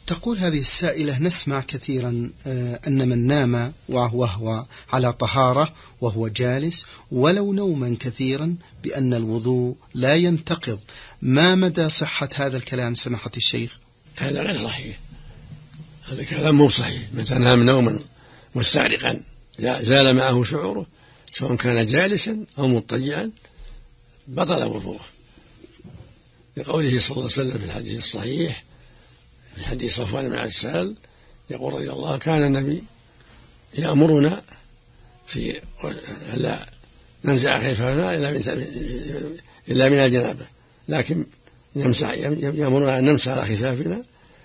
تقول هذه السائلة: نسمع كثيرا أن من نام وهو على طهارة وهو جالس ولو نوما كثيرا بأن الوضوء لا ينتقض. ما مدى صحة هذا الكلام سماحة الشيخ؟ هذا غير صحيح، هذا كلام مو صحيح. متى نام نوما مستغرقا زال معه شعوره سواء كان جالسا أو مضطجعا بطل وضوءه، لقوله صلى الله عليه وسلم في الحديث الصحيح في حديث صفوان بن عسال يقول رضي الله: كان النبي يأمرنا في ألا ننزع خفافنا إلا من الجنابة، لكن يأمرنا أن نمسح على خفافنا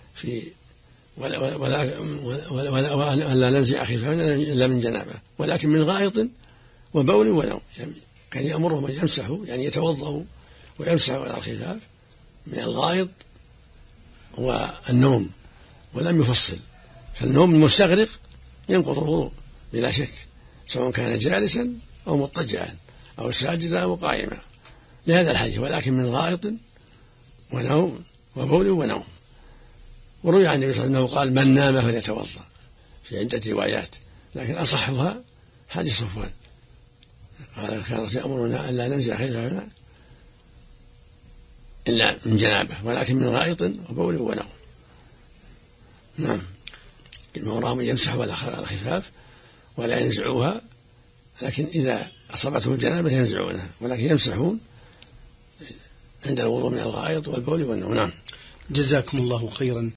ولا ننزع خفافنا إلا من جنابة، ولكن من غائط وبول ونوم. يعني كان يأمرهم أن يمسحوا، يعني يتوضأوا ويمسحوا على الخفاف من الغائط والنوم، ولم يفصل. فالنوم المستغرق ينقض الوضوء بلا شك، سواء كان جالسا أو مضطجعا أو ساجدا أو قائما، لهذا الحديث. ولكن من غائط ونوم وبول ونوم. وروي عن النبي صلى الله عليه وسلم قال: من نام فليتوضأ، في عدة روايات، لكن أصحها حديث صفوان قال: كانت يأمرنا أن لا ننزع خفافنا إلا من جنابه، ولكن من غائط وبول ونوم. نعم، المرام يمسحوا على الخفاف ولا ينزعوها، لكن إذا أصابتهم الجنابة ينزعونها، ولكن يمسحون عند الوضوء من الغائط والبول والنوم. نعم. جزاكم الله خيرا.